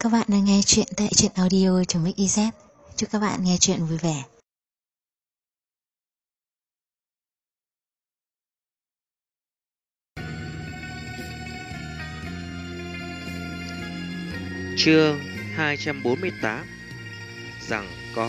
Các bạn đang nghe chuyện tại truyện audio.mix.iz. Chúc các bạn nghe chuyện vui vẻ. Chương 248 Giằng co.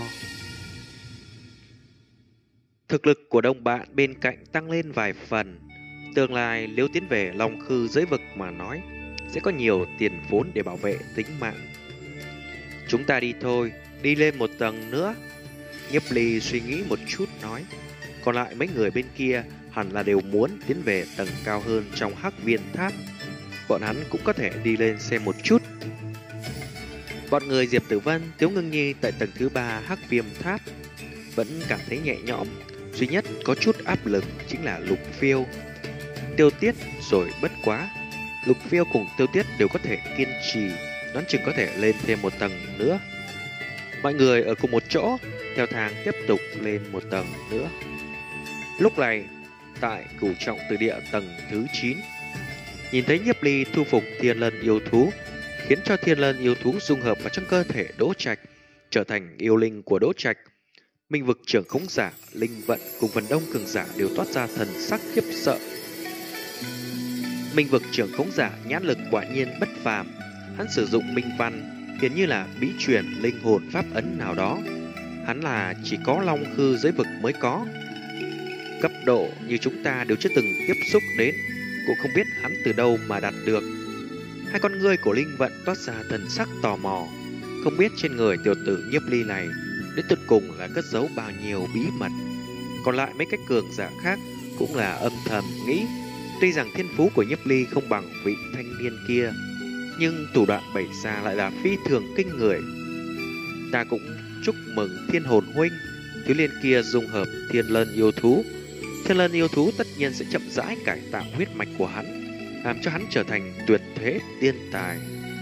Thực lực của đồng bạn bên cạnh tăng lên vài phần. Tương lai nếu tiến về Long Khư giới vực mà nói, sẽ có nhiều tiền vốn để bảo vệ tính mạng. Chúng ta đi thôi, đi lên một tầng nữa. Nhiếp Ly suy nghĩ một chút nói. Còn lại mấy người bên kia hẳn là đều muốn tiến về tầng cao hơn trong Hắc Viên Tháp. Bọn hắn cũng có thể đi lên xem một chút. Bọn người Diệp Tử Vân, Tiếu Ngưng Nhi tại tầng thứ 3 Hắc Viêm Tháp vẫn cảm thấy nhẹ nhõm. Duy nhất có chút áp lực chính là Lục Phiêu, Tiêu Tiết rồi bất quá. Lục Phiêu cùng Tiêu Tiết đều có thể kiên trì, đoán chừng có thể lên thêm một tầng nữa. Mọi người ở cùng một chỗ, theo thang tiếp tục lên một tầng nữa. Lúc này, tại Cửu Trọng Từ Địa tầng thứ 9, nhìn thấy Nhiếp Ly thu phục Thiên Lân yêu thú, khiến cho Thiên Lân yêu thú dung hợp vào trong cơ thể Đỗ Trạch, trở thành yêu linh của Đỗ Trạch. Minh vực trưởng khống giả, linh vận cùng phần đông cường giả đều toát ra thần sắc khiếp sợ. Minh vực trưởng khống giả nhãn lực quả nhiên bất phàm, hắn sử dụng minh văn, hiển như là bí truyền linh hồn pháp ấn nào đó. Hắn là chỉ có Long Khư giới vực mới có. Cấp độ như chúng ta đều chưa từng tiếp xúc đến, cũng không biết hắn từ đâu mà đạt được. Hai con ngươi của linh vận toát ra thần sắc tò mò, không biết trên người tiểu tử Nhiếp Ly này đến tuyệt cùng là cất giấu bao nhiêu bí mật. Còn lại mấy cái cường giả khác cũng là âm thầm nghĩ, tuy rằng thiên phú của Nhiếp Ly không bằng vị thanh niên kia, nhưng thủ đoạn bày ra lại là phi thường kinh người. Ta cũng chúc mừng Thiên Hồn huynh, thiếu liên kia dung hợp Thiên Lân yêu thú. Thiên Lân yêu thú tất nhiên sẽ chậm rãi cải tạo huyết mạch của hắn, làm cho hắn trở thành tuyệt thế tiên tài.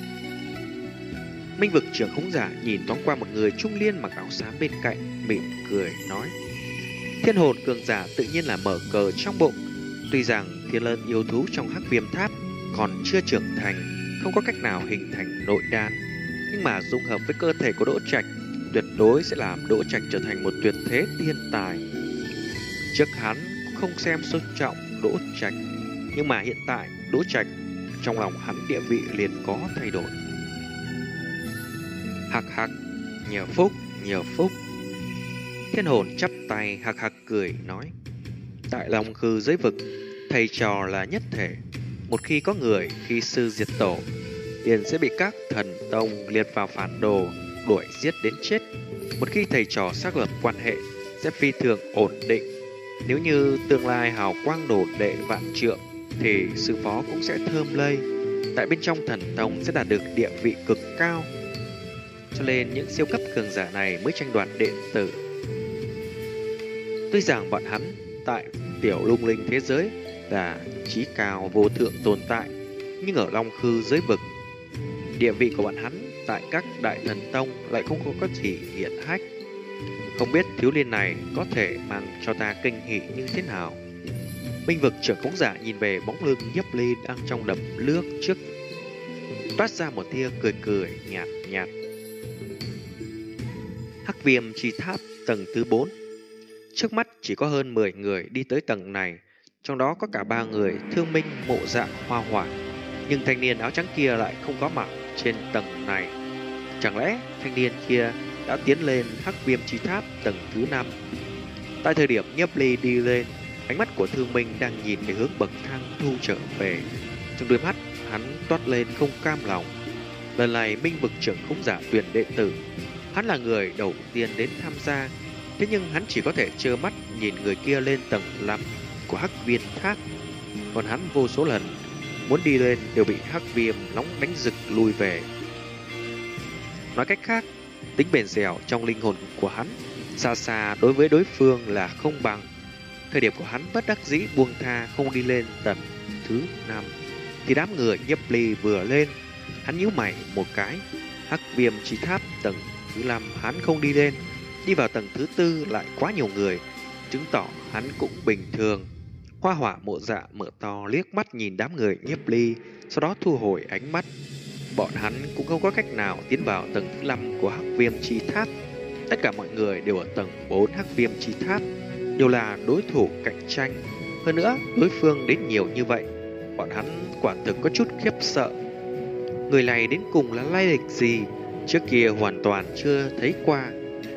Minh vực trưởng khống giả nhìn thoáng qua một người trung niên mặc áo xám bên cạnh, mỉm cười nói: Thiên hồn cường giả tự nhiên là mở cờ trong bụng. Tuy rằng Thiên Lân yêu thú trong Hắc Viêm Tháp còn chưa trưởng thành, không có cách nào hình thành nội đan, nhưng mà dung hợp với cơ thể của Đỗ Trạch, tuyệt đối sẽ làm Đỗ Trạch trở thành một tuyệt thế tiên tài. Trước hắn cũng không xem số trọng Đỗ Trạch, nhưng mà hiện tại Đỗ Trạch trong lòng hắn địa vị liền có thay đổi. Hạc hạc, nhờ phúc, nhờ phúc. Thiên hồn chắp tay hạc hạc cười nói: Tại Long Khư giới vực, thầy trò là nhất thể. Một khi có người khi sư diệt tổ, liền sẽ bị các thần tông liệt vào phản đồ, đuổi giết đến chết. Một khi thầy trò xác lập quan hệ, sẽ phi thường ổn định. Nếu như tương lai hào quang đổ đệ vạn trượng, thì sư phó cũng sẽ thơm lây, tại bên trong thần tông sẽ đạt được địa vị cực cao. Cho nên những siêu cấp cường giả này mới tranh đoạt đệ tử. Tuy rằng bọn hắn tại tiểu lung linh thế giới là chí cao vô thượng tồn tại, nhưng ở Long Khư giới vực, địa vị của bọn hắn tại các đại thần tông lại không có gì hiển hách. Không biết thiếu niên này có thể mang cho ta kinh hỉ như thế nào. Minh vực trưởng khống giả nhìn về bóng lưng Nhiếp Ly đang trong đầm nước trước, toát ra một tia cười cười nhạt nhạt. Hắc Viêm Chi Tháp tầng thứ 4. Trước mắt chỉ có hơn 10 người đi tới tầng này, trong đó có cả 3 người Thương Minh, Mộ Dạ, Hoa Hỏa, nhưng thanh niên áo trắng kia lại không có mặt trên tầng này. Chẳng lẽ thanh niên kia đã tiến lên Hắc Viêm Chi Tháp tầng thứ 5? Tại thời điểm Nhiếp Ly đi lên, ánh mắt của Thương Minh đang nhìn về hướng bậc thang thu trở về. Trong đôi mắt hắn toát lên không cam lòng. Lần này Minh vực trưởng khống giả tuyển đệ tử, hắn là người đầu tiên đến tham gia, thế nhưng hắn chỉ có thể trơ mắt nhìn người kia lên tầng 5 của Hắc Viêm Tháp. Còn hắn vô số lần muốn đi lên đều bị Hắc Viêm nóng đánh rực lui về. Nói cách khác, tính bền dẻo trong linh hồn của hắn xa xa đối với đối phương là không bằng. Thời điểm của hắn bất đắc dĩ buông tha không đi lên tầng thứ 5, thì đám người Nhiếp Ly vừa lên, hắn nhíu mày một cái. Hắc Viêm Chi Tháp tầng thứ 5 hắn không đi lên, đi vào tầng thứ 4 lại quá nhiều người, chứng tỏ hắn cũng bình thường. Hoa Hỏa, Mộ Dạ mở to liếc mắt nhìn đám người Nhiếp Ly, sau đó thu hồi ánh mắt. bọn hắn cũng không có cách nào tiến vào tầng thứ 5 của Hắc Viêm Chi Tháp. Tất cả mọi người đều ở tầng 4 Hắc Viêm Chi Tháp, đều là đối thủ cạnh tranh. Hơn nữa, đối phương đến nhiều như vậy, bọn hắn quả thực có chút khiếp sợ. Người này đến cùng là lai lịch gì, trước kia hoàn toàn chưa thấy qua.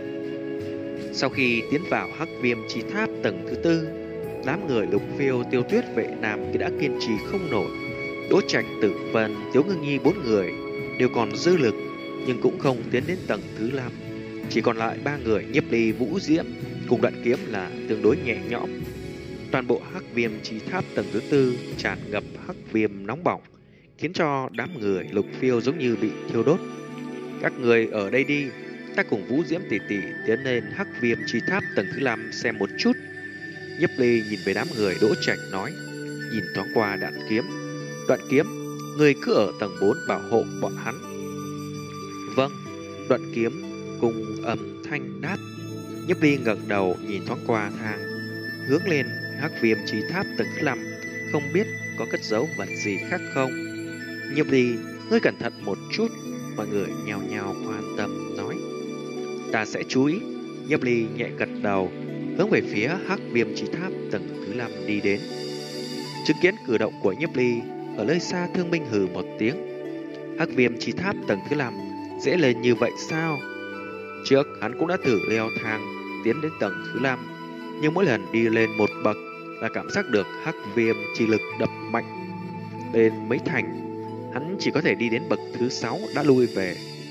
Sau khi tiến vào Hắc Viêm Chi Tháp tầng thứ 4, đám người Lục Phiêu, Tiêu Tuyết, Vệ Nam thì đã kiên trì không nổi. Đỗ Trạch, Tử Vân, Tiếu Ngưng Nhi 4 người đều còn dư lực, nhưng cũng không tiến đến tầng thứ 5. Chỉ còn lại 3 người Nhiếp Ly, Vũ Diễm cùng Đoạn Kiếm là tương đối nhẹ nhõm. Toàn bộ Hắc Viêm Chi Tháp tầng thứ 4 tràn ngập hắc viêm nóng bỏng, khiến cho đám người Lục Phiêu giống như bị thiêu đốt. Các người ở đây đi, ta cùng Vũ Diễm tỷ tỷ tiến lên Hắc Viêm Chi Tháp tầng thứ 5 xem một chút. Nhiếp Ly nhìn về đám người Đỗ Trạch nói, nhìn thoáng qua Đoạn Kiếm. Đoạn Kiếm, người cứ ở tầng 4 bảo hộ bọn hắn. Vâng, Đoạn Kiếm cùng âm thanh đáp. Nhiếp Ly ngẩng đầu nhìn thoáng qua thang, hướng lên Hắc Viêm Chi Tháp tầng thứ 5, không biết có cất giấu vật gì khác không. Nhiếp Ly, ngươi cẩn thận một chút. Mọi người nhao nhao quan tâm nói, ta sẽ chú ý. Nhiếp Ly nhẹ gật đầu, hướng về phía Hắc Viêm Chi Tháp tầng thứ 5 đi đến. Chứng kiến cử động của Nhiếp Ly, ở nơi xa Thương Minh hừ một tiếng. Hắc Viêm Chi Tháp tầng thứ 5 dễ lên như vậy sao? Trước hắn cũng đã thử leo thang tiến đến tầng thứ 5, nhưng mỗi lần đi lên một bậc là cảm giác được Hắc Viêm chi lực đập mạnh lên mấy thành. Hắn chỉ có thể đi đến bậc thứ 6 đã lui về.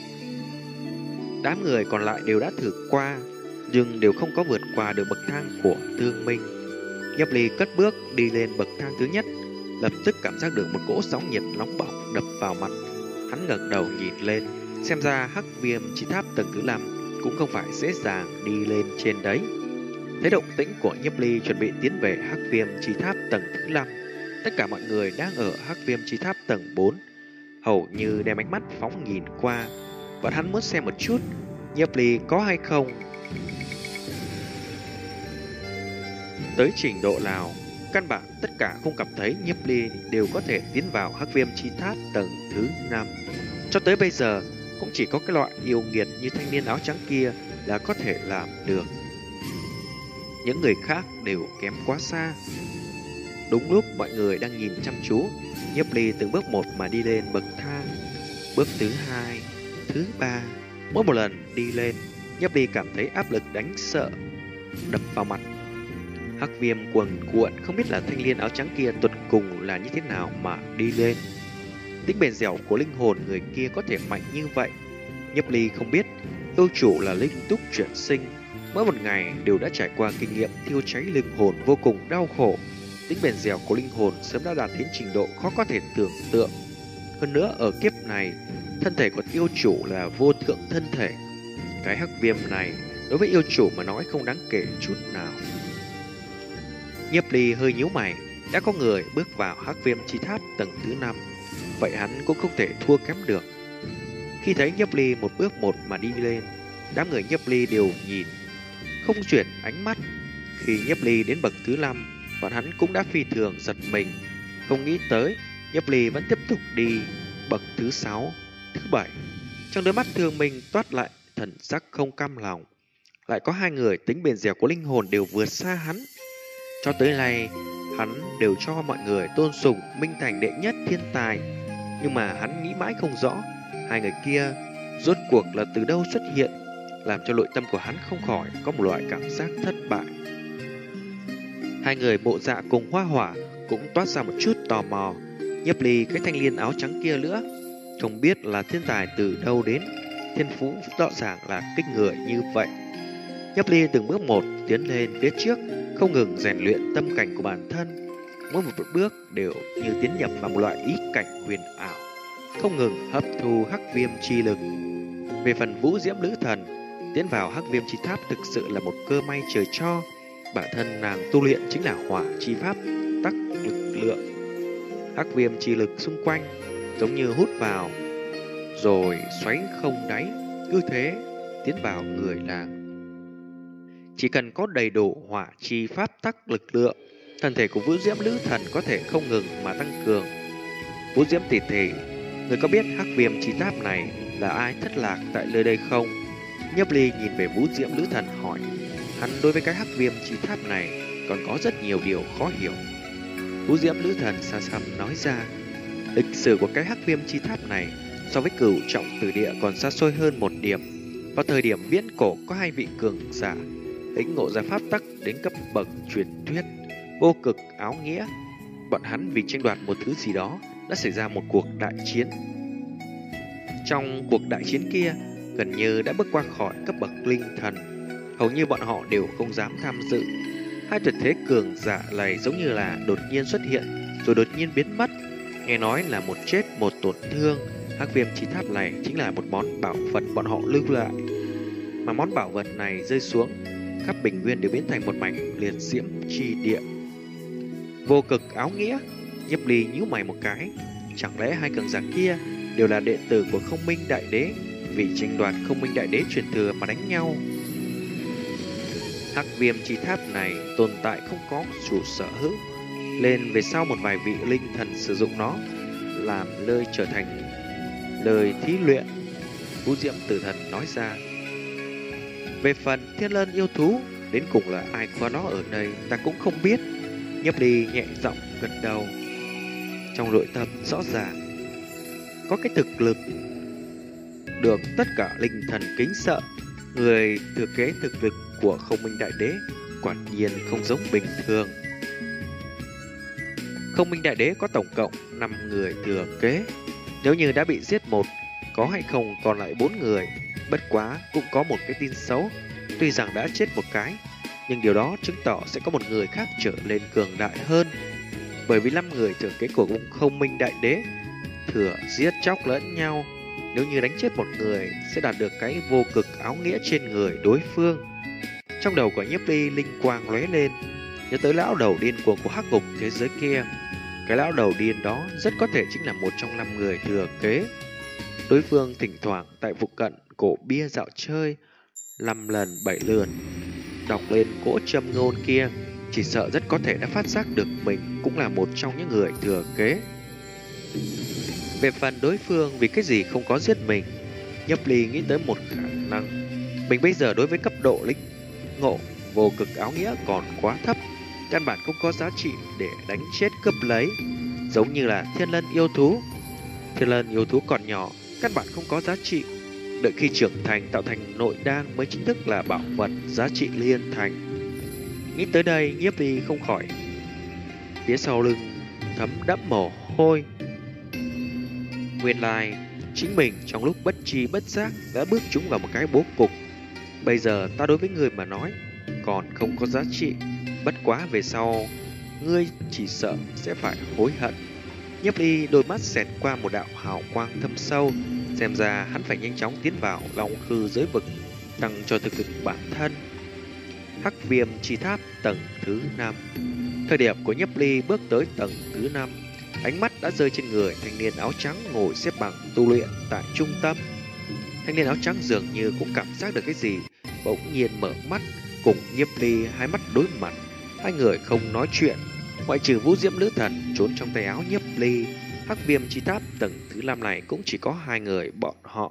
Đám người còn lại đều đã thử qua, nhưng đều không có vượt qua được bậc thang của Thương Minh. Nhiếp Ly cất bước đi lên bậc thang thứ nhất, lập tức cảm giác được một cỗ sóng nhiệt nóng bỏng đập vào mặt. Hắn ngẩng đầu nhìn lên, xem ra Hắc Viêm Chi Tháp tầng thứ 5 cũng không phải dễ dàng đi lên trên đấy. Thấy động tĩnh của Nhiếp Ly chuẩn bị tiến về Hắc Viêm Chi Tháp tầng thứ 5, tất cả mọi người đang ở Hắc Viêm Chi Tháp tầng 4 hầu như đem ánh mắt phóng nhìn qua, và hắn muốn xem một chút Nhiếp Ly có hay không. Tới trình độ nào, căn bản tất cả không cảm thấy Nhiếp Ly đều có thể tiến vào Hắc Viêm Chi Tháp tầng thứ 5. Cho tới bây giờ, cũng chỉ có cái loại yêu nghiệt như thanh niên áo trắng kia là có thể làm được. Những người khác đều kém quá xa. Đúng lúc mọi người đang nhìn chăm chú, Nhiếp Ly từng bước một mà đi lên bậc thang. Bước thứ 2, thứ 3, mỗi một lần đi lên, Nhiếp Ly cảm thấy áp lực đánh sợ đập vào mặt. Hắc viêm cuồn cuộn, không biết là thanh niên áo trắng kia tuột cùng là như thế nào mà đi lên. Tính bền dẻo của linh hồn người kia có thể mạnh như vậy. Nhiếp Ly không biết, yêu chủ là linh túc chuyển sinh, mỗi một ngày đều đã trải qua kinh nghiệm thiêu cháy linh hồn vô cùng đau khổ. Tính bền dẻo của linh hồn sớm đã đạt đến trình độ khó có thể tưởng tượng. Hơn nữa ở kiếp này, thân thể của yêu chủ là vô thượng thân thể. Cái hắc viêm này đối với yêu chủ mà nói không đáng kể chút nào. Nhiếp Ly hơi nhíu mày, đã có người bước vào Hắc Viêm Chi Tháp tầng thứ 5, vậy hắn cũng không thể thua kém được. Khi thấy Nhiếp Ly một bước một mà đi lên, đám người Nhiếp Ly đều nhìn, không chuyển ánh mắt. Khi Nhiếp Ly đến bậc thứ 5, bọn hắn cũng đã phi thường giật mình, không nghĩ tới Nhiếp Ly vẫn tiếp tục đi bậc thứ 6, thứ 7. Trong đôi mắt Thương Minh toát lại thần sắc không cam lòng. Lại có hai người tính bền dẻo của linh hồn đều vượt xa hắn. Cho tới nay, hắn đều cho mọi người tôn sùng Minh Thành đệ nhất thiên tài. Nhưng mà hắn nghĩ mãi không rõ, hai người kia rốt cuộc là từ đâu xuất hiện, làm cho nội tâm của hắn không khỏi có một loại cảm giác thất bại. Hai người Mộ Dạ cùng Hoa Hỏa cũng toát ra một chút tò mò. Nhiếp Ly cái thanh niên áo trắng kia nữa, không biết là thiên tài từ đâu đến, thiên phú rõ ràng là kinh người như vậy. Nhiếp Ly từng bước một tiến lên phía trước, không ngừng rèn luyện tâm cảnh của bản thân. Mỗi một bước đều như tiến nhập vào một loại ý cảnh huyền ảo, không ngừng hấp thu hắc viêm chi lực. Về phần Vũ Diễm nữ thần, tiến vào hắc viêm chi tháp thực sự là một cơ may trời cho. Bản thân nàng tu luyện chính là hỏa chi pháp tắc lực lượng. Hắc viêm chi lực xung quanh giống như hút vào rồi xoáy không đáy, cứ thế tiến vào người nàng. Chỉ cần có đầy đủ hỏa chi pháp tắc lực lượng, thân thể của Vũ Diễm nữ thần có thể không ngừng mà tăng cường. Vũ Diễm tỷ tỷ, Người có biết hắc viêm chi tháp này là ai thất lạc tại nơi đây không? Nhiếp Ly nhìn về Vũ Diễm Lữ Thần hỏi. Hắn đối với cái hắc viêm chi tháp này còn có rất nhiều điều khó hiểu. Vũ Diễm Lữ Thần xa xăm nói ra, lịch sử của cái hắc viêm chi tháp này so với Cửu Trọng Tử Địa còn xa xôi hơn một điểm. Vào thời điểm viễn cổ có hai vị cường giả lĩnh ngộ ra pháp tắc đến cấp bậc truyền thuyết vô cực áo nghĩa. Bọn hắn vì tranh đoạt một thứ gì đó đã xảy ra một cuộc đại chiến. Trong cuộc đại chiến kia, gần như đã bước qua khỏi cấp bậc linh thần. Hầu như bọn họ đều không dám tham dự. Hai tuyệt thế cường giả này giống như là đột nhiên xuất hiện rồi đột nhiên biến mất. Nghe nói là một chết một tổn thương. Hắc viêm chi tháp này chính là một món bảo vật bọn họ lưu lại. Mà món bảo vật này rơi xuống, khắp bình nguyên đều biến thành một mảnh liệt diễm chi địa. Vô cực áo nghĩa. Nhiếp Ly nhíu mày một cái. Chẳng lẽ hai cường giả kia đều là đệ tử của Không Minh Đại Đế, vì tranh đoạt Không Minh Đại Đế truyền thừa mà đánh nhau? Hắc viêm chi tháp này tồn tại không có chủ sở hữu, nên về sau một vài vị linh thần sử dụng nó làm nơi trở thành lời thí luyện. Vũ Diễm Tử Thần nói ra. Về phần Thiên Lân yêu thú, đến cùng là ai có nó ở đây ta cũng không biết. Nhiếp Ly nhẹ giọng gật đầu. Trong nội tâm rõ ràng có cái thực lực được tất cả linh thần kính sợ. Người thừa kế thực lực của Không Minh Đại Đế quả nhiên không giống bình thường. Không Minh Đại Đế có tổng cộng 5 người thừa kế. Nếu như đã bị giết một, có hay không còn lại 4 người. Bất quá cũng có một cái tin xấu. Tuy rằng đã chết một cái, nhưng điều đó chứng tỏ sẽ có một người khác trở lên cường đại hơn. Bởi vì 5 người thừa kế của Không Minh Đại Đế thừa giết chóc lẫn nhau. Nếu như đánh chết một người sẽ đạt được cái vô cực áo nghĩa trên người đối phương. Trong đầu của Nhiếp Ly linh quang lóe lên, nhớ tới lão đầu điên cuồng của hắc ngục thế giới kia. Cái lão đầu điên đó rất có thể chính là một trong 5 người thừa kế. Đối phương thỉnh thoảng tại phụ cận cổ bia dạo chơi 5 lần 7 lượt, đọc lên cỗ châm ngôn kia, chỉ sợ rất có thể đã phát giác được mình cũng là một trong những người thừa kế. Về phần đối phương vì cái gì không có giết mình, Nhiếp Ly nghĩ tới một khả năng. Mình bây giờ đối với cấp độ lĩnh ngộ vô cực áo nghĩa còn quá thấp, căn bản không có giá trị để đánh chết cướp lấy. Giống như là Thiên Lân yêu thú. Thiên Lân yêu thú còn nhỏ, căn bản không có giá trị. Đợi khi trưởng thành tạo thành nội đan mới chính thức là bảo vật giá trị liên thành. Nghĩ tới đây, Nhiếp Ly không khỏi phía sau lưng thấm đẫm mồ hôi. Nguyên lai chính mình trong lúc bất tri bất giác đã bước trúng vào một cái bố cục. Bây giờ ta đối với người mà nói còn không có giá trị. Bất quá về sau ngươi chỉ sợ sẽ phải hối hận. Nhiếp Ly đôi mắt xẹt qua một đạo hào quang thâm sâu. Xem ra hắn phải nhanh chóng tiến vào Long Khư giới vực, tăng cho thực lực bản thân. Hắc viêm chi tháp tầng thứ 5. Thời điểm của Nhiếp Ly bước tới tầng thứ 5, ánh mắt đã rơi trên người thanh niên áo trắng ngồi xếp bằng tu luyện tại trung tâm. Thanh niên áo trắng dường như cũng cảm giác được cái gì, bỗng nhiên mở mắt, cùng Nhiếp Ly hai mắt đối mặt. Hai người không nói chuyện, ngoại trừ Vũ Diễm Lữ Thần trốn trong tay áo Nhiếp Ly. Hắc viêm chi tháp tầng thứ 5 này cũng chỉ có hai người bọn họ.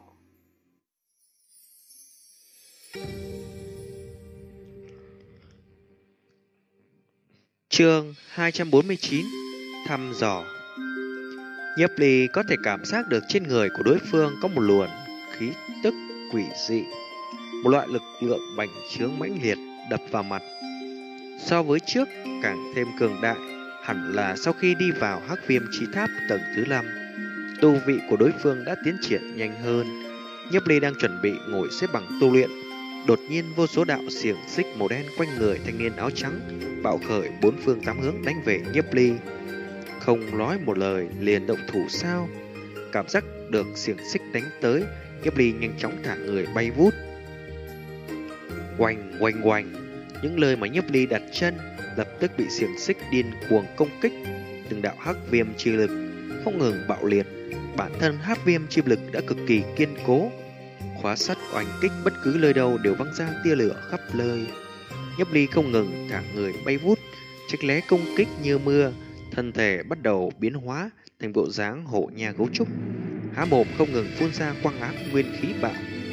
Chương 249 thăm dò. Nhiếp Ly có thể cảm giác được trên người của đối phương có một luồng khí tức quỷ dị, một loại lực lượng bành trướng mãnh liệt đập vào mặt. So với trước càng thêm cường đại, hẳn là sau khi đi vào hắc viêm chi tháp tầng thứ 5, tu vị của đối phương đã tiến triển nhanh hơn. Nhiếp Ly đang chuẩn bị ngồi xếp bằng tu luyện, đột nhiên vô số đạo xiềng xích màu đen quanh người thanh niên áo trắng bạo khởi bốn phương tám hướng đánh về Nhiếp Ly. Không nói một lời liền động thủ sao? Cảm giác được xiềng xích đánh tới, Nhiếp Ly nhanh chóng thả người bay vút. Oanh oanh oanh, những nơi mà Nhiếp Ly đặt chân lập tức bị xiềng xích điên cuồng công kích. Từng đạo hắc viêm chi lực không ngừng bạo liệt. Bản thân hắc viêm chi lực đã cực kỳ kiên cố, khóa sắt oanh kích bất cứ nơi đâu đều văng ra tia lửa khắp nơi. Nhiếp Ly không ngừng thả người bay vút, tránh né công kích như mưa, thân thể bắt đầu biến hóa thành bộ dáng hổ nha gấu trúc. há mồm không ngừng phun ra quang ám nguyên khí bạo.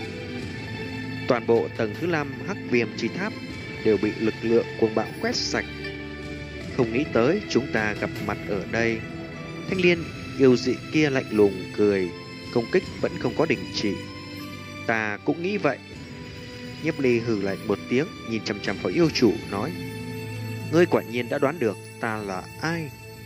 Toàn bộ tầng thứ 5 hắc viêm chi tháp đều bị lực lượng cuồng bạo quét sạch. Không nghĩ tới chúng ta gặp mặt ở đây. Thanh liên yêu dị kia lạnh lùng cười, công kích vẫn không có đình chỉ. Ta cũng nghĩ vậy. Nhiếp Ly hừ lạnh một tiếng, nhìn chằm chằm vào yêu chủ nói: ngươi quả nhiên đã đoán được ta là ai.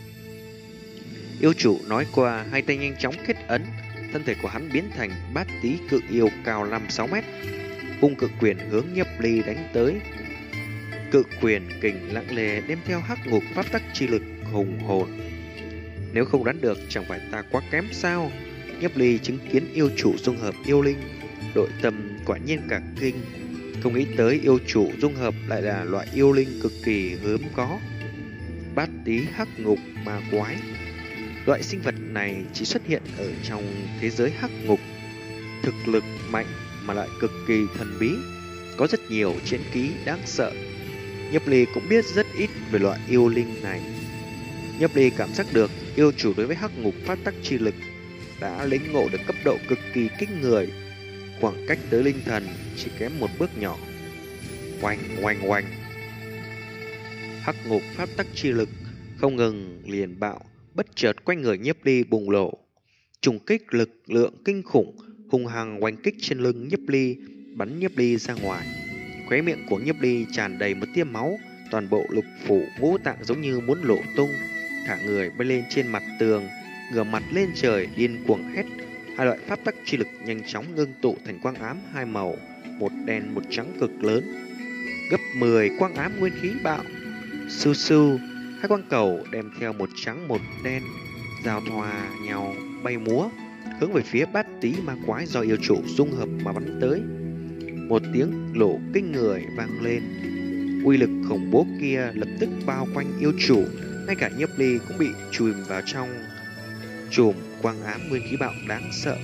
Yêu chủ nói qua, hai tay nhanh chóng kết ấn, thân thể của hắn biến thành bát tí cự yêu cao 5-6 mét, vung cự quyền hướng Nhiếp Ly đánh tới. Cự quyền kình lặng lề đem theo hắc ngục pháp tắc chi lực hùng hồn. Nếu không đoán được chẳng phải ta quá kém sao? Nhiếp Ly chứng kiến yêu chủ dung hợp yêu linh, nội tâm quả nhiên cả kinh. Không nghĩ tới yêu chủ dung hợp lại là loại yêu linh cực kỳ hiếm có. Bát tí hắc ngục ma quái. Loại sinh vật này chỉ xuất hiện ở trong thế giới hắc ngục. Thực lực mạnh mà lại cực kỳ thần bí, có rất nhiều chiến ký đáng sợ. Nhiếp Ly cũng biết rất ít về loại yêu linh này. Nhiếp Ly cảm giác được yêu chủ đối với hắc ngục phát tắc chi lực đã lĩnh ngộ được cấp độ cực kỳ kinh người, khoảng cách tới linh thần chỉ kém một bước nhỏ. Oanh oanh oanh, hắc ngục pháp tắc chi lực không ngừng liền bạo, bất chợt quanh người Nhiếp Ly bùng nổ, trùng kích lực lượng kinh khủng hung hăng oanh kích trên lưng Nhiếp Ly, bắn Nhiếp Ly ra ngoài. Khóe miệng của Nhiếp Ly tràn đầy một tia máu, toàn bộ lục phủ ngũ tạng giống như muốn lộ tung, thả người bay lên trên mặt tường, ngửa mặt lên trời điên cuồng hét. Hai loại pháp tắc chi lực nhanh chóng ngưng tụ thành quang ám hai màu, một đen một trắng cực lớn, gấp 10 quang ám nguyên khí bạo. Su su, hai quang cầu đem theo một trắng một đen giao thoa nhau bay múa, hướng về phía bát tí ma quái do yêu chủ dung hợp mà bắn tới. Một tiếng nổ kinh người vang lên, uy lực khủng bố kia lập tức bao quanh yêu chủ, ngay cả Nhiếp Ly cũng bị chùm vào trong chùm quang ám nguyên khí bạo đáng sợ.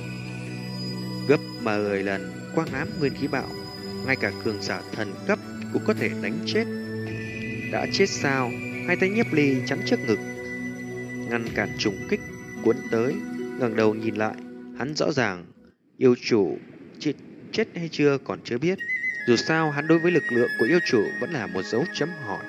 Gấp 10 lần quang ám nguyên khí bạo, ngay cả cường giả thần cấp cũng có thể đánh chết. Đã chết sao? Hai tay Nhiếp Ly chắn trước ngực, ngăn cản trùng kích cuốn tới. Ngẩng đầu nhìn lại, hắn rõ ràng yêu chủ chết hay chưa còn chưa biết. Dù sao hắn đối với lực lượng của yêu chủ vẫn là một dấu chấm hỏi.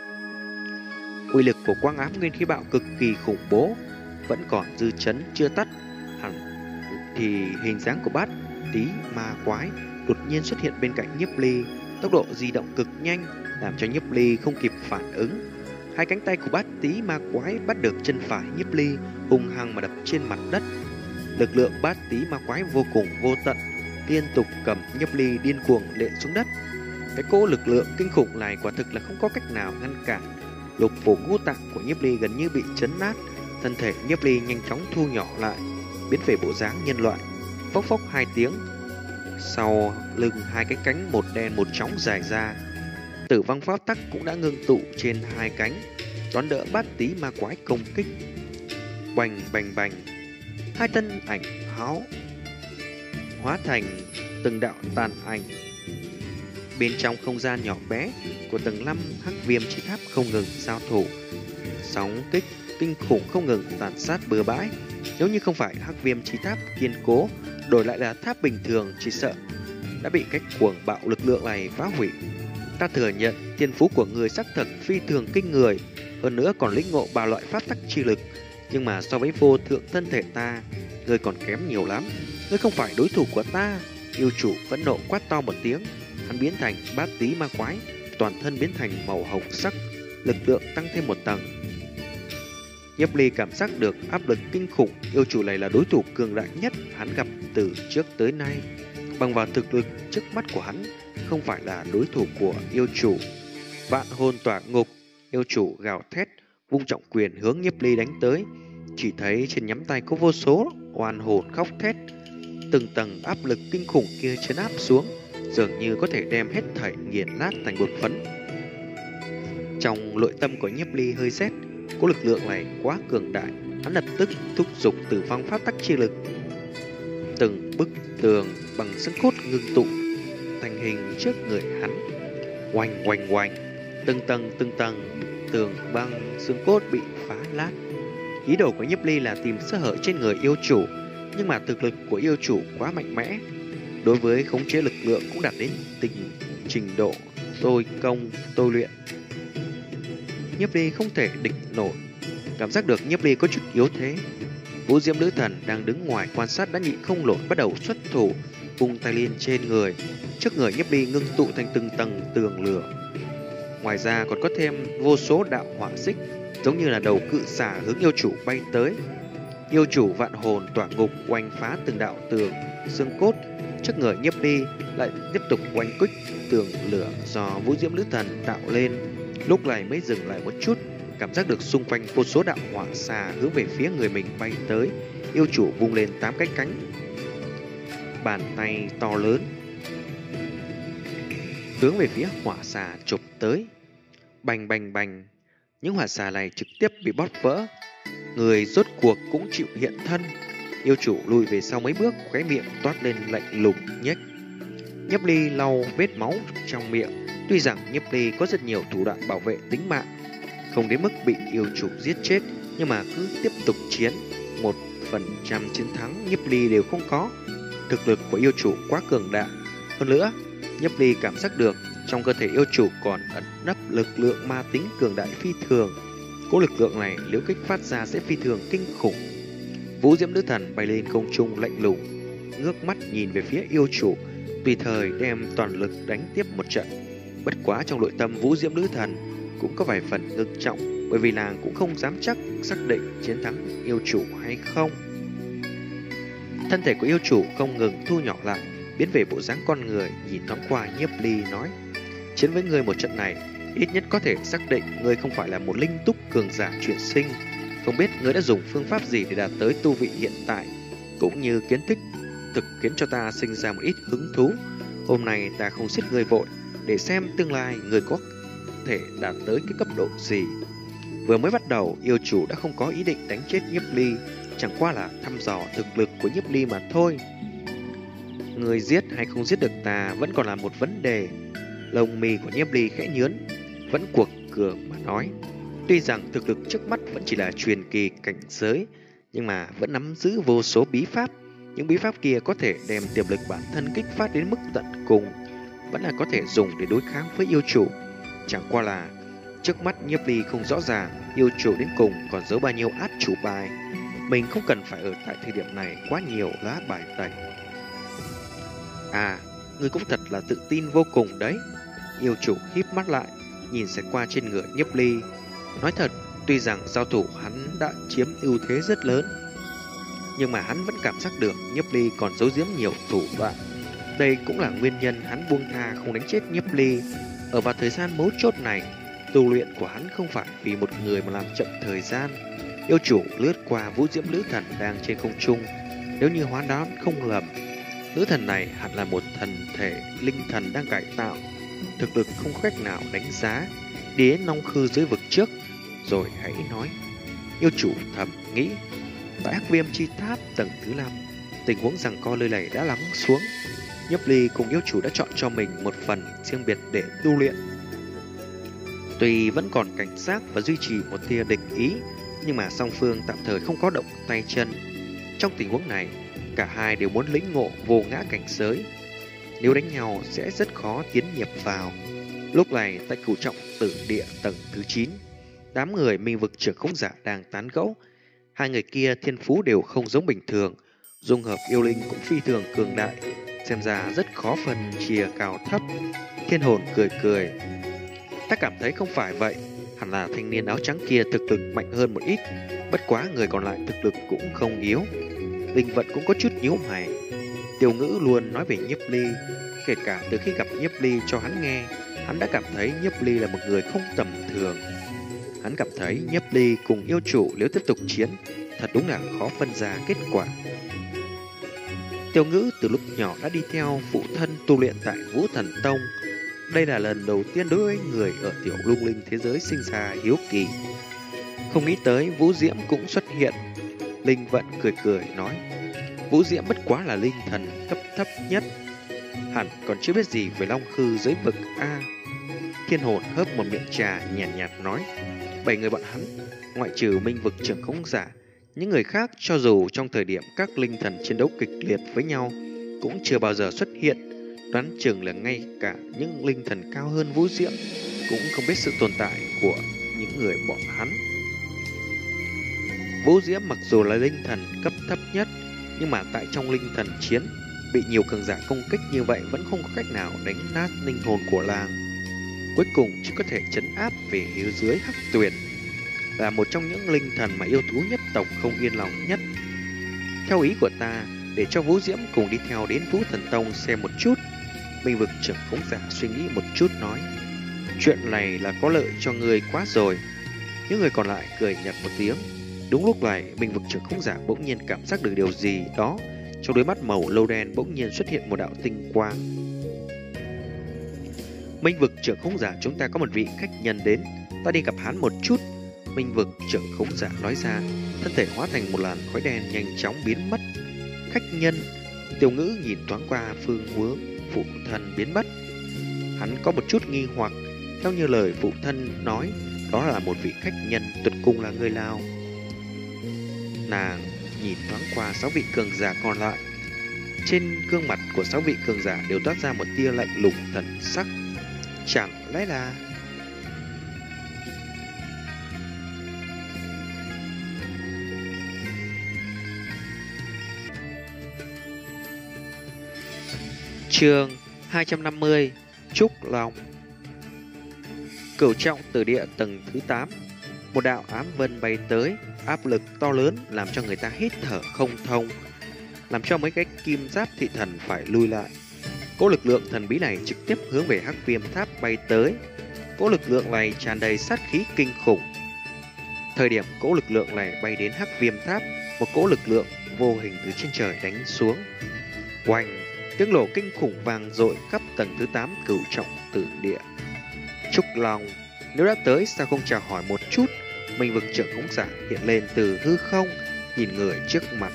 Uy lực của quang ám nguyên khí bạo cực kỳ khủng bố, vẫn còn dư chấn chưa tắt. Hẳn thì hình dáng của bát tí ma quái đột nhiên xuất hiện bên cạnh Nhiếp Ly, tốc độ di động cực nhanh, làm cho Nhiếp Ly không kịp phản ứng. Hai cánh tay của bát tí ma quái bắt được chân phải Nhiếp Ly, hung hăng mà đập trên mặt đất. Lực lượng bát tí ma quái vô cùng vô tận, liên tục cầm Nhiếp Ly điên cuồng lệ xuống đất. Cái cỗ lực lượng kinh khủng này quả thực là không có cách nào ngăn cản. Lục phủ ngũ tạng của Nhiếp Ly gần như bị chấn nát, thân thể Nhiếp Ly nhanh chóng thu nhỏ lại, biến về bộ dáng nhân loại. Phốc phốc hai tiếng, sau lưng hai cái cánh một đen một trắng dài ra. Tử vong pháp tắc cũng đã ngưng tụ trên hai cánh, đón đỡ bát tí ma quái công kích. Bành bành bành, hai thân ảnh háo hóa thành từng đạo tàn ảnh. Bên trong không gian nhỏ bé của tầng 5 hắc viêm chi tháp không ngừng giao thủ, sóng kích kinh khủng không ngừng tàn sát bừa bãi. Nếu như không phải hắc viêm chi tháp kiên cố, đổi lại là tháp bình thường, chỉ sợ đã bị cách cuồng bạo lực lượng này phá hủy. Ta thừa nhận thiên phú của người xác thực phi thường kinh người, hơn nữa còn lĩnh ngộ 3 loại pháp tắc chi lực, nhưng mà so với vô thượng thân thể ta, ngươi còn kém nhiều lắm. Ngươi không phải đối thủ của ta. Yêu chủ phẫn nộ quát to một tiếng, hắn biến thành bát tí ma quái, toàn thân biến thành màu hồng sắc, lực lượng tăng thêm một tầng. Nhiếp Ly cảm giác được áp lực kinh khủng, yêu chủ này là đối thủ cường đại nhất hắn gặp từ trước tới nay. Bằng vào thực lực trước mắt của hắn, không phải là đối thủ của yêu chủ. Vạn hồn tỏa ngục, yêu chủ gào thét, vung trọng quyền hướng Nhiếp Ly đánh tới. Chỉ thấy trên nhắm tay có vô số oan hồn khóc thét. Từng tầng áp lực kinh khủng kia trấn áp xuống, dường như có thể đem hết thảy nghiền nát thành bột phấn. Trong nội tâm của Nhiếp Ly hơi rét, có lực lượng này quá cường đại, hắn lập tức thúc giục tử vong pháp tắc chi lực. Từng bức tường bằng xương cốt ngưng tụ thành hình trước người hắn. Oanh oanh oanh, từng tầng tường băng xương cốt bị phá nát. Ý đồ của Nhiếp Ly là tìm sơ hở trên người yêu chủ, Nhưng mà thực lực của yêu chủ quá mạnh mẽ, đối với khống chế lực lượng cũng đạt đến trình độ tôi công tôi luyện. Nhiếp Ly không thể địch nổi. Cảm giác được Nhiếp Ly có chút yếu thế, Vũ Diễm Nữ Thần đang đứng ngoài quan sát đã nhịn không nổi, bắt đầu xuất thủ, vung tay lên trên người. Trước người Nhiếp Ly ngưng tụ thành từng tầng tường lửa. Ngoài ra còn có thêm vô số đạo hỏa xích, giống như là đầu cự xà hướng yêu chủ bay tới. Yêu chủ vạn hồn tỏa ngục oanh phá từng đạo tường xương cốt. Trước người Nhiếp Ly lại tiếp tục oanh kích tường lửa do Vũ Diễm Nữ Thần tạo lên. Lúc này mới dừng lại một chút, cảm giác được xung quanh vô số đạo hỏa xà hướng về phía người mình bay tới. Yêu chủ vung lên 8 cái cánh, bàn tay to lớn hướng về phía hỏa xà chụp tới. Bành bành bành, những hỏa xà này trực tiếp bị bóp vỡ. Người rốt cuộc cũng chịu hiện thân. Yêu chủ lùi về sau mấy bước, khóe miệng toát lên lạnh lùng nhếch. Nhiếp Ly lau vết máu trong miệng. Tuy rằng Nhiếp Ly có rất nhiều thủ đoạn bảo vệ tính mạng, không đến mức bị yêu chủ giết chết, nhưng mà cứ tiếp tục chiến, 1% chiến thắng Nhiếp Ly đều không có. Thực lực của yêu chủ quá cường đại. Hơn nữa, Nhiếp Ly cảm giác được trong cơ thể yêu chủ còn ẩn nấp lực lượng ma tính cường đại phi thường. Cỗ lực lượng này nếu kích phát ra sẽ phi thường kinh khủng. Vũ Diễm Nữ Thần bay lên không trung lạnh lùng, ngước mắt nhìn về phía yêu chủ, tùy thời đem toàn lực đánh tiếp một trận. Bất quá trong nội tâm Vũ Diễm Nữ Thần cũng có vài phần ngưng trọng, bởi vì nàng cũng không dám chắc xác định chiến thắng yêu chủ hay không. Thân thể của yêu chủ không ngừng thu nhỏ lại, biến về bộ dáng con người, nhìn thoáng qua Nhiếp Ly nói: chiến với ngươi một trận này, ít nhất có thể xác định ngươi không phải là một linh túc cường giả chuyển sinh. Không biết ngươi đã dùng phương pháp gì để đạt tới tu vị hiện tại, cũng như kiến thức thực khiến cho ta sinh ra một ít hứng thú. Hôm nay ta không giết ngươi vội, để xem tương lai ngươi có thể đạt tới cái cấp độ gì. Vừa mới bắt đầu, yêu chủ đã không có ý định đánh chết Nhiếp Ly, chẳng qua là thăm dò thực lực của Nhiếp Ly mà thôi. Người giết hay không giết được ta vẫn còn là một vấn đề. Lông mi của Nhiếp Ly khẽ nhướn, vẫn cuộc cường mà nói. Tuy rằng thực lực trước mắt vẫn chỉ là truyền kỳ cảnh giới, nhưng mà vẫn nắm giữ vô số bí pháp. Những bí pháp kia có thể đem tiềm lực bản thân kích phát đến mức tận cùng, vẫn là có thể dùng để đối kháng với yêu chủ. Chẳng qua là trước mắt Nhiếp Ly không rõ ràng yêu chủ đến cùng còn giấu bao nhiêu át chủ bài. Mình không cần phải ở tại thời điểm này quá nhiều lá bài tẩy. À, ngươi cũng thật là tự tin vô cùng đấy. Yêu chủ híp mắt lại, nhìn xẹt qua trên người Nhiếp Ly. Nói thật, tuy rằng giao thủ hắn đã chiếm ưu thế rất lớn, nhưng mà hắn vẫn cảm giác được Nhiếp Ly còn giấu giếm nhiều thủ đoạn. Đây cũng là nguyên nhân hắn buông tha không đánh chết Nhiếp Ly. Ở vào thời gian mấu chốt này, tu luyện của hắn không phải vì một người mà làm chậm thời gian. Yêu chủ lướt qua Vũ Diễm Nữ Thần đang trên không trung. Nếu như hoán đoán không lầm, nữ thần này hẳn là một thần thể linh thần đang cải tạo, thực lực không có cách nào đánh giá. Đi đến Long Khư dưới vực trước rồi hãy nói. Yêu chủ thầm nghĩ. Tại Hắc Viêm Chi Tháp tầng thứ 5, tình huống giằng co lơi lầy đã lắng xuống. Nhiếp Ly cùng yêu chủ đã chọn cho mình một phần riêng biệt để tu luyện. Tuy vẫn còn cảnh giác và duy trì một tia địch ý, nhưng mà song phương tạm thời không có động tay chân. Trong tình huống này, cả hai đều muốn lĩnh ngộ vô ngã cảnh giới. Nếu đánh nhau sẽ rất khó tiến nhập vào. Lúc này tại Cửu Trọng Tử Địa tầng thứ 9, đám người Minh Vực Trưởng Khống Giả đang tán gẫu. Hai người kia thiên phú đều không giống bình thường, dung hợp yêu linh cũng phi thường cường đại, xem ra rất khó phân chia cao thấp. Thiên Hồn cười cười. Ta cảm thấy không phải vậy, hẳn là thanh niên áo trắng kia thực lực mạnh hơn một ít, bất quá người còn lại thực lực cũng không yếu. Linh Vận cũng có chút nhíu mày. Tiểu Ngữ luôn nói về Nhiếp Ly, kể cả từ khi gặp Nhiếp Ly cho hắn nghe, hắn đã cảm thấy Nhiếp Ly là một người không tầm thường. Hắn cảm thấy Nhiếp Ly cùng yêu chủ nếu tiếp tục chiến, thật đúng là khó phân ra kết quả. Tiểu Ngữ từ lúc nhỏ đã đi theo phụ thân tu luyện tại Vũ Thần Tông. Đây là lần đầu tiên đối với người ở tiểu lung linh thế giới sinh ra hiếu kỳ. Không nghĩ tới Vũ Diễm cũng xuất hiện. Linh Vận cười cười nói, Vũ Diễm bất quá là linh thần cấp thấp nhất, hẳn còn chưa biết gì về Long Khư giới vực A. Thiên Hồn hớp một miệng trà nhàn nhạt nói, 7 người bọn hắn, ngoại trừ Minh Vực Trưởng Khống Giả, Những người khác cho dù trong thời điểm các linh thần chiến đấu kịch liệt với nhau cũng chưa bao giờ xuất hiện, đoán chừng là ngay cả những linh thần cao hơn Vũ Diễm cũng không biết sự tồn tại của những người bọn hắn. Vũ Diễm mặc dù là linh thần cấp thấp nhất, nhưng mà tại trong linh thần chiến bị nhiều cường giả công kích như vậy vẫn không có cách nào đánh nát linh hồn của làng. Cuối cùng chỉ có thể trấn áp về phía dưới Hắc Tuyền, là một trong những linh thần mà yêu thú nhất tộc không yên lòng nhất. Theo ý của ta, để cho Vũ Diễm cùng đi theo đến Vũ Thần Tông xem một chút. Minh vực trưởng khống giả suy nghĩ một chút nói, chuyện này là có lợi cho người quá rồi. Những người còn lại cười nhạt một tiếng. Đúng lúc này, Minh vực trưởng khống giả bỗng nhiên cảm giác được điều gì đó. Trong đôi mắt màu lâu đen bỗng nhiên xuất hiện một đạo tinh quang. Minh vực trưởng khống giả, chúng ta có một vị khách nhân đến, ta đi gặp hắn một chút. Minh vực trưởng khống giả nói ra, thân thể hóa thành một làn khói đen nhanh chóng biến mất. Khách nhân, Tiểu Ngữ nhìn thoáng qua phương hướng phụ thân biến mất. Hắn có một chút nghi hoặc, theo như lời phụ thân nói, đó là một vị khách nhân tuyệt cùng là người Lào. Nàng nhìn thoáng qua 6 vị cường giả còn lại. Trên gương mặt của 6 vị cường giả đều toát ra một tia lạnh lùng thần sắc. Chẳng lẽ là... Chương 250 Trúc Long. Cửu trọng tử địa tầng thứ 8. Một đạo ám vân bay tới, áp lực to lớn làm cho người ta hít thở không thông, làm cho mấy cái kim giáp thị thần phải lui lại. Cỗ lực lượng thần bí này trực tiếp hướng về Hắc Viêm Tháp bay tới. Cỗ lực lượng này tràn đầy sát khí kinh khủng. Thời điểm cỗ lực lượng này bay đến Hắc Viêm Tháp, một cỗ lực lượng vô hình từ trên trời đánh xuống. Oanh! Tiếng nổ kinh khủng vang dội khắp tầng thứ 8 cửu trọng tử địa. Trúc Long, nếu đã tới sao không chào hỏi một chút? Minh vực trưởng khống giả hiện lên từ hư không, nhìn người trước mặt.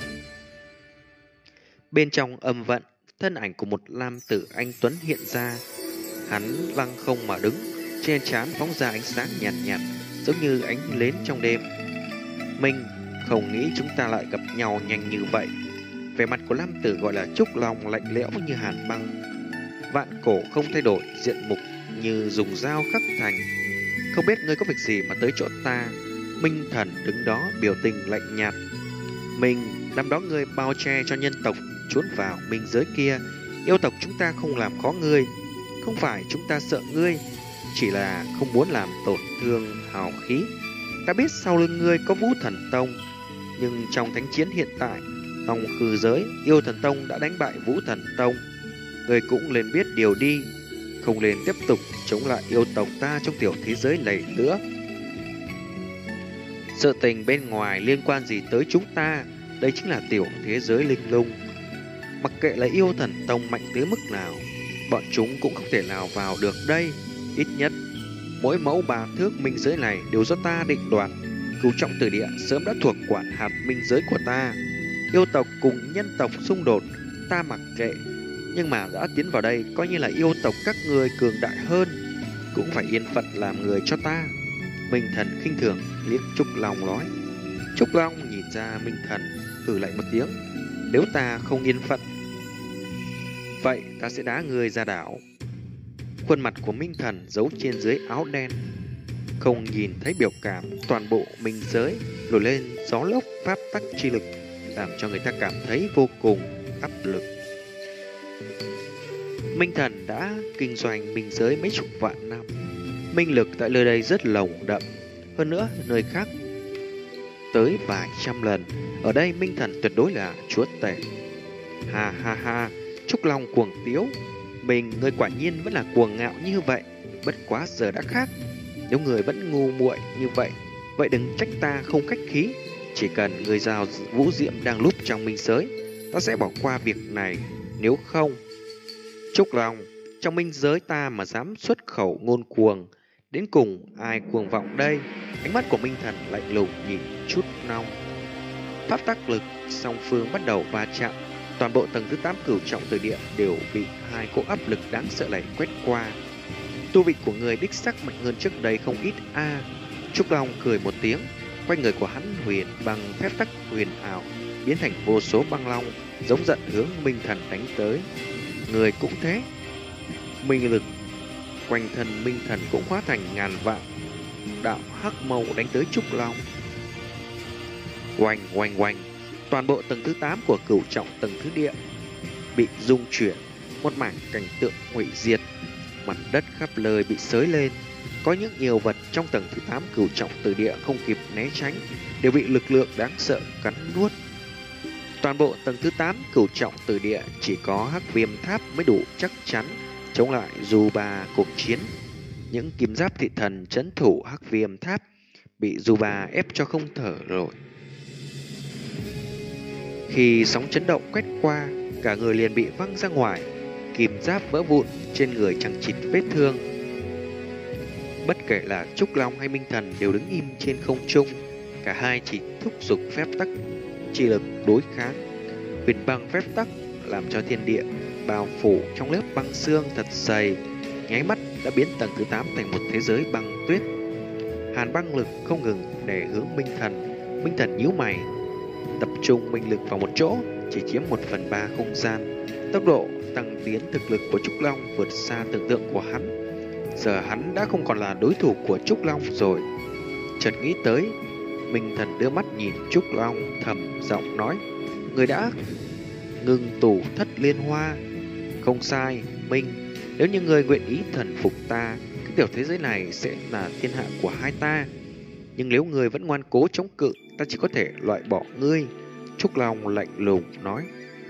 Bên trong âm vận, thân ảnh của một nam tử anh tuấn hiện ra. Hắn lăng không mà đứng, trên trán phóng ra ánh sáng nhạt nhạt, giống như ánh nến trong đêm. Mình không nghĩ chúng ta lại gặp nhau nhanh như vậy. Vẻ mặt của nam tử gọi là Trúc Long lạnh lẽo như hàn băng. Vạn cổ không thay đổi, diện mục như dùng dao khắc thành. Không biết ngươi có việc gì mà tới chỗ ta? Minh thần đứng đó biểu tình lạnh nhạt. Mình năm đó ngươi bao che cho nhân tộc trốn vào minh giới kia. Yêu tộc chúng ta không làm khó ngươi. Không phải chúng ta sợ ngươi, chỉ là không muốn làm tổn thương hào khí. Ta biết sau lưng ngươi có Vũ Thần Tông, nhưng trong thánh chiến hiện tại trong khư giới, Yêu Thần Tông đã đánh bại Vũ Thần Tông. Ngươi cũng nên biết điều đi, không nên tiếp tục chống lại yêu tộc ta trong tiểu thế giới này nữa. Sự tình bên ngoài liên quan gì tới chúng ta? Đây chính là tiểu thế giới linh lung. Mặc kệ là Yêu Thần Tông mạnh tới mức nào, bọn chúng cũng không thể nào vào được đây. Ít nhất mỗi mẫu 3 thước minh giới này đều do ta định đoạt. Cửu trọng tử địa sớm đã thuộc quản hạt minh giới của ta. Yêu tộc cùng nhân tộc xung đột, ta mặc kệ. Nhưng mà đã tiến vào đây, coi như là yêu tộc các người cường đại hơn, cũng phải yên phận làm người cho ta. Minh thần khinh thường liếc Trúc Long nói. Trúc Long nhìn ra Minh thần, hừ lại một tiếng. Nếu ta không yên phận, vậy ta sẽ đá người ra đảo. Khuôn mặt của Minh thần giấu trên dưới áo đen, không nhìn thấy biểu cảm. Toàn bộ minh giới nổi lên gió lốc pháp tắc chi lực, làm cho người ta cảm thấy vô cùng áp lực. Minh thần đã kinh doanh minh giới mấy chục vạn năm, minh lực tại nơi đây rất lồng đậm, hơn nữa nơi khác tới vài trăm lần. Ở đây minh thần tuyệt đối là chúa tể. Ha ha ha, Trúc Long cuồng tiếu. Ngươi quả nhiên vẫn là cuồng ngạo như vậy. Bất quá giờ đã khác. Nếu người vẫn ngu muội như vậy, vậy đừng trách ta không khách khí. Chỉ cần người giao Vũ Diễm đang lúc trong minh giới, ta sẽ bỏ qua việc này. Nếu không, Trúc Long, trong minh giới ta mà dám xuất khẩu ngôn cuồng, đến cùng ai cuồng vọng đây? Ánh mắt của minh thần lạnh lùng nhìn Trúc Long. Pháp tắc lực song phương bắt đầu va chạm. Toàn bộ tầng thứ 8 cửu trọng tử địa đều bị hai cỗ áp lực đáng sợ này quét qua. Tu vị của người đích sắc mạnh hơn trước đây không ít a. Trúc Long cười một tiếng. Quanh người của hắn huyền bằng phép tắc huyền ảo biến thành vô số băng long, giống giận hướng Minh Thần đánh tới. Người cũng thế, minh lực quanh thân Minh Thần cũng hóa thành ngàn vạn đạo hắc màu đánh tới Trúc Long. Oanh oanh oanh, toàn bộ tầng thứ 8 của Cửu Trọng tầng thứ địa bị rung chuyển, một mảng cảnh tượng hủy diệt, mặt đất khắp nơi bị xới lên. Có những nhiều vật trong tầng thứ 8 Cửu Trọng từ địa không kịp né tránh, đều bị lực lượng đáng sợ cắn nuốt. Toàn bộ tầng thứ 8 Cửu Trọng từ địa chỉ có Hắc Viêm Tháp mới đủ chắc chắn chống lại dù bà cuộc chiến. Những kim giáp thị thần trấn thủ Hắc Viêm Tháp bị dù bà ép cho không thở nổi. Khi sóng chấn động quét qua, cả người liền bị văng ra ngoài, kim giáp vỡ vụn, trên người chẳng chịt vết thương. Bất kể là Trúc Long hay Minh Thần đều đứng im trên không trung, cả hai chỉ thúc giục phép tắc chi lực đối kháng. Huyền băng phép tắc làm cho thiên địa bao phủ trong lớp băng xương thật dày, nháy mắt đã biến tầng thứ 8 thành một thế giới băng tuyết. Hàn băng lực không ngừng để hướng Minh Thần. Minh Thần nhíu mày, tập trung minh lực vào một chỗ, chỉ chiếm 1/3 không gian. Tốc độ tăng tiến thực lực của Trúc Long vượt xa tưởng tượng của hắn. Giờ hắn đã không còn là đối thủ của Trúc Long rồi. Chợt nghĩ tới, Minh Thần đưa mắt nhìn Trúc Long, thầm giọng nói: "Người đã ngừng tủ thất liên hoa." "Không sai, Minh. Nếu như người nguyện ý thần phục ta, cái tiểu thế giới này sẽ là thiên hạ của hai ta. Nhưng nếu người vẫn ngoan cố chống cự, ta chỉ có thể loại bỏ ngươi." Trúc Long lạnh lùng nói: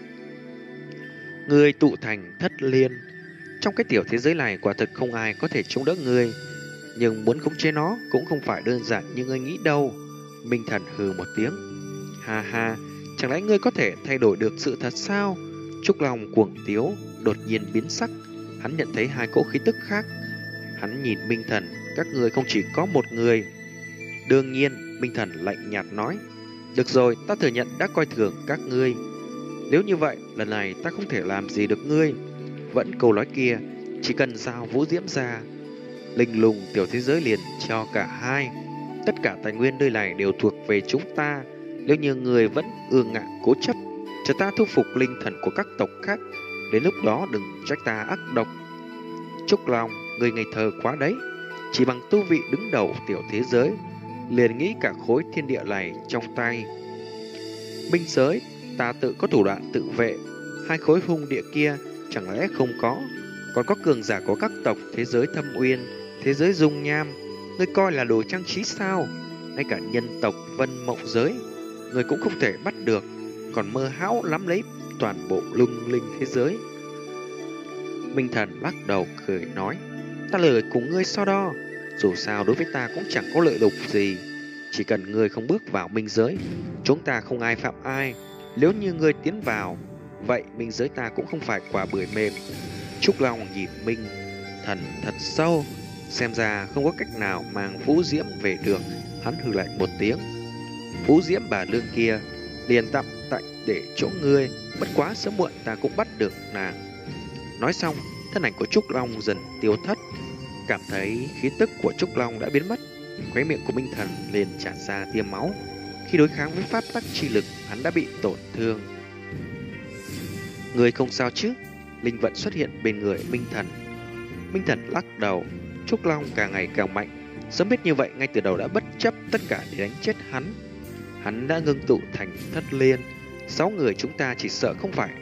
"Ngươi tụ thành thất liên. Trong cái tiểu thế giới này quả thực không ai có thể chống đỡ ngươi. Nhưng muốn khống chế nó cũng không phải đơn giản như ngươi nghĩ đâu." Minh Thần hừ một tiếng: "Ha ha, chẳng lẽ ngươi có thể thay đổi được sự thật sao?" Trúc Long cuồng tiếu, đột nhiên biến sắc. Hắn nhận thấy hai cỗ khí tức khác. Hắn nhìn Minh Thần: "Các ngươi không chỉ có một người." "Đương nhiên," Minh Thần lạnh nhạt nói. "Được rồi, ta thừa nhận đã coi thường các ngươi. Nếu như vậy, lần này ta không thể làm gì được ngươi. Vẫn câu nói kia, chỉ cần giao vũ diễm ra, linh lùng tiểu thế giới liền cho cả hai. Tất cả tài nguyên nơi này đều thuộc về chúng ta. Nếu như người vẫn ương ngạnh cố chấp, chờ ta thu phục linh thần của các tộc khác. Đến lúc đó đừng trách ta ác độc." "Trúc Long, người ngây thơ quá đấy. Chỉ bằng tu vị đứng đầu tiểu thế giới, liền nghĩ cả khối thiên địa này trong tay. Minh giới, ta tự có thủ đoạn tự vệ. Hai khối hung địa kia chẳng lẽ không có? Còn có cường giả của các tộc thế giới Thâm Uyên, thế giới Dung Nham, ngươi coi là đồ trang trí sao? Ngay cả nhân tộc Vân Mộng giới, ngươi cũng không thể bắt được, còn mơ hão nắm lấy toàn bộ lung linh thế giới." Minh Thần lắc đầu cười nói: "Ta lời cùng ngươi so đo. Dù sao đối với ta cũng chẳng có lợi lộc gì. Chỉ cần ngươi không bước vào minh giới, chúng ta không ai phạm ai. Nếu như ngươi tiến vào, vậy minh giới ta cũng không phải quả bưởi mềm." Trúc Long nhìn Minh Thần thật sâu, xem ra không có cách nào mang Vũ Diễm về được. Hắn hừ lạnh một tiếng: "Vũ Diễm bà lương kia liền tạm tại để chỗ ngươi, bất quá sớm muộn ta cũng bắt được nàng." Nói xong, thân ảnh của Trúc Long dần tiêu thất. Cảm thấy khí tức của Trúc Long đã biến mất, khóe miệng của Minh Thần liền tràn ra tia máu. Khi đối kháng với pháp tắc chi lực, hắn đã bị tổn thương. "Người không sao chứ?" Linh vận xuất hiện bên người Minh Thần. Minh Thần lắc đầu: "Trúc Long càng ngày càng mạnh. Sớm biết như vậy ngay từ đầu đã bất chấp tất cả để đánh chết hắn. Hắn đã ngưng tụ thành thất liên. 6 người chúng ta chỉ sợ không phải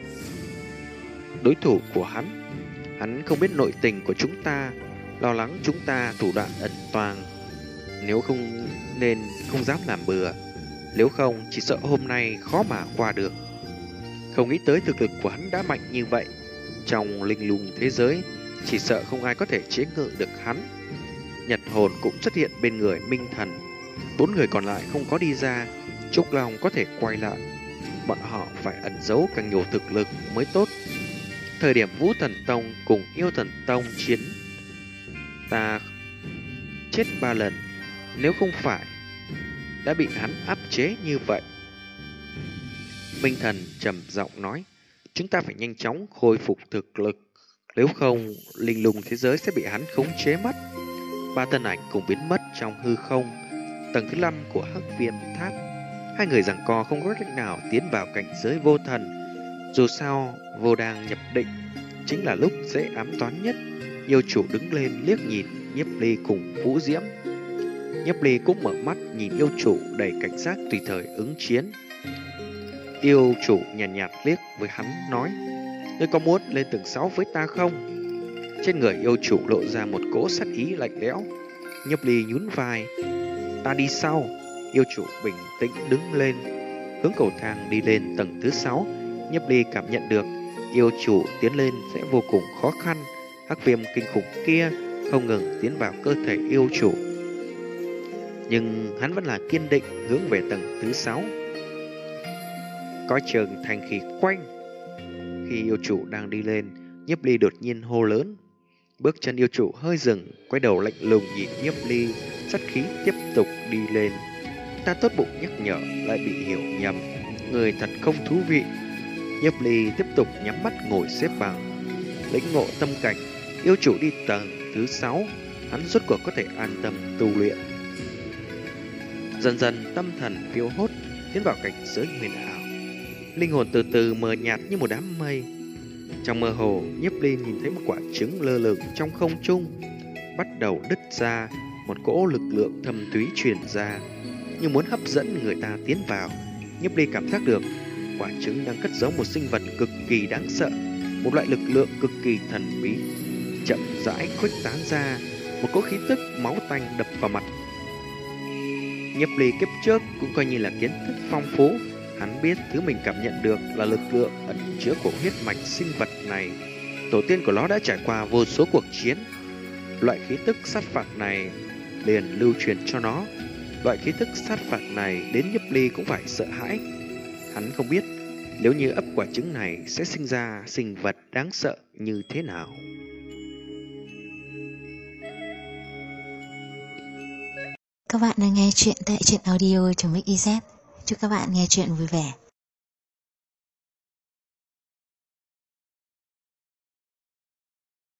đối thủ của hắn. Hắn không biết nội tình của chúng ta, lo lắng chúng ta thủ đoạn ẩn tàng. Nếu không nên không dám làm bừa. Nếu không chỉ sợ hôm nay khó mà qua được." Không nghĩ tới thực lực của hắn đã mạnh như vậy. Trong linh lung thế giới, chỉ sợ không ai có thể chế ngự được hắn. Nhật hồn cũng xuất hiện bên người Minh Thần. 4 người còn lại không có đi ra. Trúc Long có thể quay lại. Bọn họ phải ẩn giấu càng nhiều thực lực mới tốt. Thời điểm Vũ Thần Tông cùng Yêu Thần Tông chiến, ta chết 3 lần. Nếu không phải đã bị hắn áp chế như vậy. Minh Thần trầm giọng nói: "Chúng ta phải nhanh chóng khôi phục thực lực. Nếu không, linh lung thế giới sẽ bị hắn khống chế mất." 3 thân ảnh cùng biến mất trong hư không. tầng thứ 5 của Hắc Viêm Tháp. Hai người giằng co không có cách nào tiến vào cảnh giới vô thần. Dù sao, vô đang nhập định chính là lúc dễ ám toán nhất. Yêu chủ đứng lên liếc nhìn Nhiếp Ly cùng Vũ Diễm. Nhiếp Ly cũng mở mắt nhìn yêu chủ đầy cảnh giác tùy thời ứng chiến. Yêu chủ nhàn nhạt liếc với hắn nói: "Ngươi có muốn lên tầng 6 với ta không?" Trên người yêu chủ lộ ra một cỗ sát ý lạnh lẽo. Nhiếp Ly nhún vai: "Ta đi sau." Yêu chủ bình tĩnh đứng lên, hướng cầu thang đi lên tầng thứ 6. Nhiếp Ly cảm nhận được yêu chủ tiến lên sẽ vô cùng khó khăn. Hắc viêm kinh khủng kia không ngừng tiến vào cơ thể yêu chủ, nhưng hắn vẫn là kiên định hướng về tầng thứ 6. Coi trường thành khí quanh. Khi yêu chủ đang đi lên, Nhiếp Ly đột nhiên hô lớn. Bước chân yêu chủ hơi dừng, quay đầu lạnh lùng nhìn Nhiếp Ly, sát khí tiếp tục đi lên. Ta tốt bụng nhắc nhở lại bị hiểu nhầm, người thật không thú vị. Nhiếp Ly tiếp tục nhắm mắt ngồi xếp bằng, lĩnh ngộ tâm cảnh. Yêu chủ đi tầng thứ 6, hắn rốt cuộc có thể an tâm tu luyện. Dần dần tâm thần phiêu hốt, tiến vào cảnh giới huyền ảo. Linh hồn từ từ mờ nhạt như một đám mây. Trong mơ hồ, Nhiếp Ly nhìn thấy một quả trứng lơ lửng trong không trung, bắt đầu đứt ra, một cỗ lực lượng thâm thúy truyền ra, như muốn hấp dẫn người ta tiến vào. Nhiếp Ly cảm giác được quả trứng đang cất giấu một sinh vật cực kỳ đáng sợ, một loại lực lượng cực kỳ thần bí, chậm rãi khuếch tán ra, một cỗ khí tức máu tanh đập vào mặt. Nhiếp Ly kiếp trước cũng coi như là kiến thức phong phú. Hắn biết thứ mình cảm nhận được là lực lượng ẩn chứa của huyết mạch sinh vật này. Tổ tiên của nó đã trải qua vô số cuộc chiến. Loại khí tức sát phạt này liền lưu truyền cho nó. Loại khí tức sát phạt này đến Nhiếp Ly cũng phải sợ hãi. Hắn không biết nếu như ấp quả trứng này sẽ sinh ra sinh vật đáng sợ như thế nào. Các bạn đang nghe chuyện tại truyện audio.mix.iz. Chúc các bạn nghe chuyện vui vẻ.